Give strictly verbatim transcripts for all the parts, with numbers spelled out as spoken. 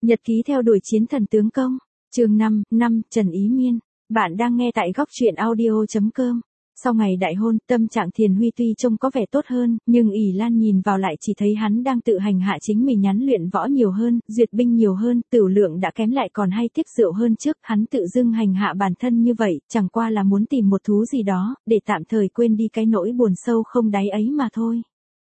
Nhật ký theo đuổi chiến thần tướng công. Chương năm, năm, Trần Ý Miên. Bạn đang nghe tại góc truyện audio chấm com. Sau ngày đại hôn, tâm trạng Thiền Huy tuy trông có vẻ tốt hơn, nhưng ỷ Lan nhìn vào lại chỉ thấy hắn đang tự hành hạ chính mình, nhắn luyện võ nhiều hơn, duyệt binh nhiều hơn, tửu lượng đã kém lại còn hay tiếp rượu hơn trước, hắn tự dưng hành hạ bản thân như vậy, chẳng qua là muốn tìm một thú gì đó, để tạm thời quên đi cái nỗi buồn sâu không đáy ấy mà thôi.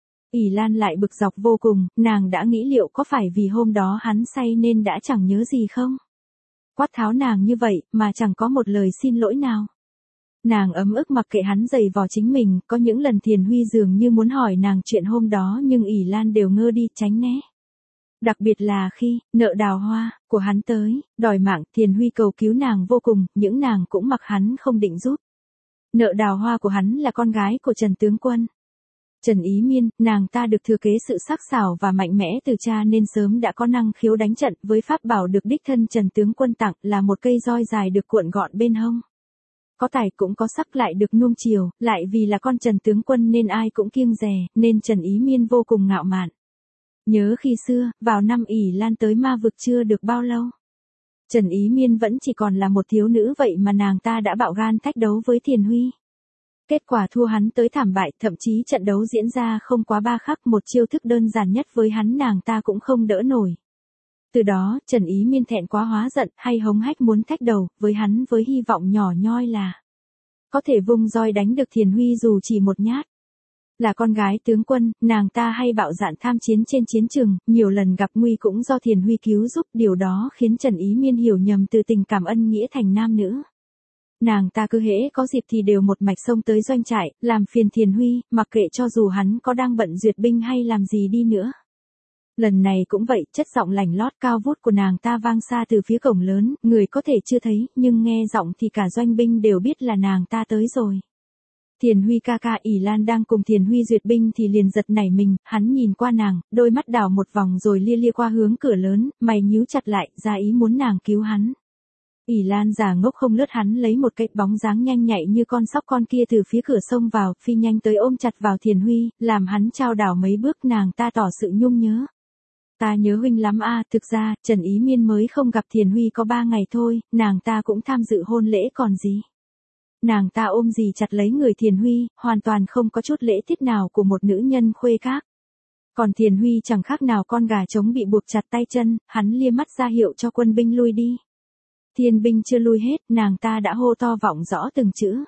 ỷ Lan lại bực dọc vô cùng, nàng đã nghĩ liệu có phải vì hôm đó hắn say nên đã chẳng nhớ gì không? Quát tháo nàng như vậy, mà chẳng có một lời xin lỗi nào. Nàng ấm ức mặc kệ hắn giày vò chính mình, có những lần Thiền Huy dường như muốn hỏi nàng chuyện hôm đó nhưng ỷ Lan đều ngơ đi, tránh né. Đặc biệt là khi, nợ đào hoa, của hắn tới, đòi mạng, Thiền Huy cầu cứu nàng vô cùng, những nàng cũng mặc hắn không định giúp. Nợ đào hoa của hắn là con gái của Trần Tướng Quân. Trần Ý Miên, nàng ta được thừa kế sự sắc sảo và mạnh mẽ từ cha nên sớm đã có năng khiếu đánh trận, với pháp bảo được đích thân Trần Tướng Quân tặng là một cây roi dài được cuộn gọn bên hông. Có tài cũng có sắc, lại được nuông chiều, lại vì là con Trần Tướng Quân nên ai cũng kiêng dè, nên Trần Ý Miên vô cùng ngạo mạn. Nhớ khi xưa, vào năm ỷ Lan tới ma vực chưa được bao lâu. Trần Ý Miên vẫn chỉ còn là một thiếu nữ vậy mà nàng ta đã bạo gan thách đấu với Thiền Huy. Kết quả thua hắn tới thảm bại, thậm chí trận đấu diễn ra không quá ba khắc, một chiêu thức đơn giản nhất với hắn nàng ta cũng không đỡ nổi. Từ đó, Trần Ý Miên thẹn quá hóa giận, hay hống hách muốn thách đầu với hắn với hy vọng nhỏ nhoi là có thể vung roi đánh được Thiền Huy dù chỉ một nhát. Là con gái tướng quân, nàng ta hay bạo dạn tham chiến trên chiến trường, nhiều lần gặp nguy cũng do Thiền Huy cứu giúp, điều đó khiến Trần Ý Miên hiểu nhầm từ tình cảm ân nghĩa thành nam nữ. Nàng ta cứ hễ có dịp thì đều một mạch xông tới doanh trại, làm phiền Thiền Huy, mặc kệ cho dù hắn có đang bận duyệt binh hay làm gì đi nữa. Lần này cũng vậy, chất giọng lành lót cao vút của nàng ta vang xa từ phía cổng lớn, người có thể chưa thấy, nhưng nghe giọng thì cả doanh binh đều biết là nàng ta tới rồi. Thiền Huy ca ca, ỷ Lan đang cùng Thiền Huy duyệt binh thì liền giật nảy mình, hắn nhìn qua nàng, đôi mắt đảo một vòng rồi lia lia qua hướng cửa lớn, mày nhíu chặt lại, ra ý muốn nàng cứu hắn. ỷ Lan giả ngốc không lướt hắn lấy một cái bóng dáng nhanh nhạy như con sóc con kia từ phía cửa xông vào, phi nhanh tới ôm chặt vào Thiền Huy, làm hắn chao đảo mấy bước, nàng ta tỏ sự nhung nhớ. Ta nhớ huynh lắm a, à, thực ra, Trần Ý Miên mới không gặp Thiền Huy có ba ngày thôi, nàng ta cũng tham dự hôn lễ còn gì. Nàng ta ôm dì chặt lấy người Thiền Huy, hoàn toàn không có chút lễ tiết nào của một nữ nhân khuê các. Còn Thiền Huy chẳng khác nào con gà trống bị buộc chặt tay chân, hắn lia mắt ra hiệu cho quân binh lui đi. Thiên binh chưa lui hết, nàng ta đã hô to vọng rõ từng chữ.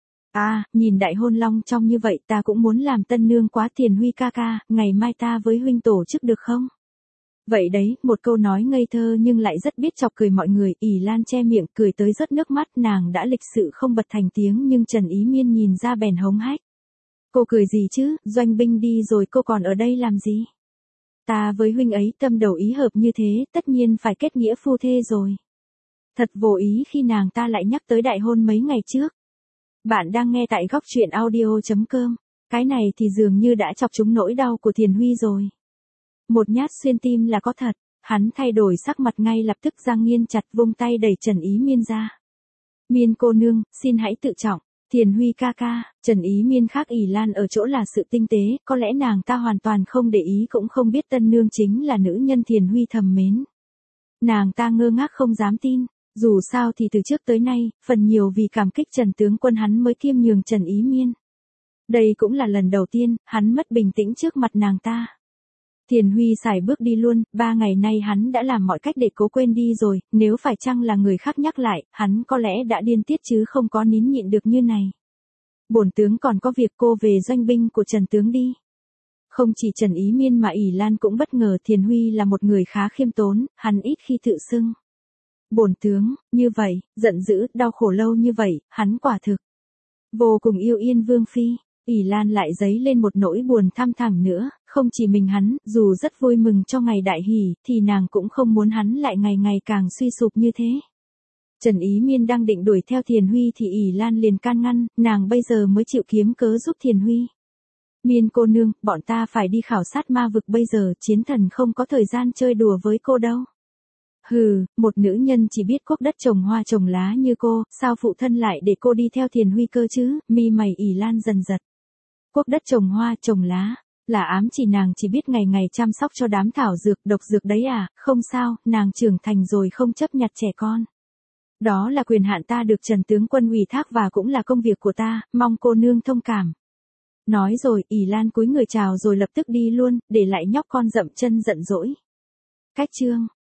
À, nhìn đại hôn long trong như vậy ta cũng muốn làm tân nương quá, Thiền Huy ca ca, ngày mai ta với huynh tổ chức được không? Vậy đấy, một câu nói ngây thơ nhưng lại rất biết chọc cười mọi người, ỷ Lan che miệng cười tới rớt nước mắt, nàng đã lịch sự không bật thành tiếng nhưng Trần Ý Miên nhìn ra bèn hống hách. Cô cười gì chứ, doanh binh đi rồi cô còn ở đây làm gì? Ta với huynh ấy tâm đầu ý hợp như thế, tất nhiên phải kết nghĩa phu thê rồi. Thật vô ý khi nàng ta lại nhắc tới đại hôn mấy ngày trước. Bạn đang nghe tại góc truyện audio chấm com. Cái này thì dường như đã chọc trúng nỗi đau của Thiền Huy rồi. Một nhát xuyên tim là có thật, hắn thay đổi sắc mặt ngay lập tức, giang nghiên chặt vung tay đẩy Trần Ý Miên ra. Miên cô nương, xin hãy tự trọng. Thiền Huy ca ca, Trần Ý Miên khác ỷ Lan ở chỗ là sự tinh tế, có lẽ nàng ta hoàn toàn không để ý cũng không biết tân nương chính là nữ nhân Thiền Huy thầm mến. Nàng ta ngơ ngác không dám tin, dù sao thì từ trước tới nay, phần nhiều vì cảm kích Trần Tướng Quân hắn mới khiêm nhường Trần Ý Miên. Đây cũng là lần đầu tiên, hắn mất bình tĩnh trước mặt nàng ta. Thiền Huy xài bước đi luôn, ba ngày nay hắn đã làm mọi cách để cố quên đi rồi, nếu phải chăng là người khác nhắc lại, hắn có lẽ đã điên tiết chứ không có nín nhịn được như này. Bổn tướng còn có việc, cô về doanh binh của Trần Tướng đi. Không chỉ Trần Ý Miên mà ỷ Lan cũng bất ngờ Thiền Huy là một người khá khiêm tốn, hắn ít khi tự xưng. Bổn tướng, như vậy, giận dữ, đau khổ lâu như vậy, hắn quả thực vô cùng yêu Yên Vương Phi. ỷ Lan lại dấy lên một nỗi buồn thăm thẳm nữa, không chỉ mình hắn, dù rất vui mừng cho ngày đại hỷ, thì nàng cũng không muốn hắn lại ngày ngày càng suy sụp như thế. Trần Ý Miên đang định đuổi theo Thiền Huy thì ỷ Lan liền can ngăn, nàng bây giờ mới chịu kiếm cớ giúp Thiền Huy. Miên cô nương, bọn ta phải đi khảo sát ma vực bây giờ, chiến thần không có thời gian chơi đùa với cô đâu. Hừ, một nữ nhân chỉ biết quốc đất trồng hoa trồng lá như cô, sao phụ thân lại để cô đi theo Thiền Huy cơ chứ, mi mày ỷ Lan dần giật. Quốc đất trồng hoa trồng lá, Là ám chỉ nàng chỉ biết ngày ngày chăm sóc cho đám thảo dược, độc dược đấy à, không sao, nàng trưởng thành rồi không chấp nhặt trẻ con. Đó là quyền hạn ta được Trần tướng quân ủy thác và cũng là công việc của ta, mong cô nương thông cảm. Nói rồi, ỷ Lan cúi người chào rồi lập tức đi luôn, để lại nhóc con dậm chân giận dỗi. Cách chương